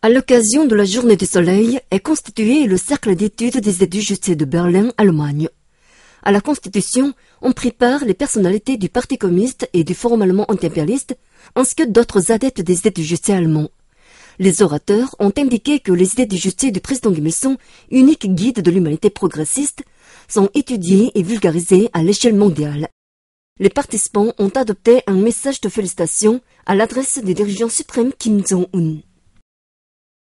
À l'occasion de la Journée du Soleil est constitué le Cercle d'études des études justiciers de Berlin, Allemagne. À la Constitution, ont pris part les personnalités du Parti communiste et du Forum allemand anti-impérialiste, ainsi que d'autres adeptes des idées du justicier allemand. Les orateurs ont indiqué que les idées du justicier du président Kim Il-sung, unique guide de l'humanité progressiste, sont étudiées et vulgarisées à l'échelle mondiale. Les participants ont adopté un message de félicitations à l'adresse du dirigeant suprême Kim Jong-un.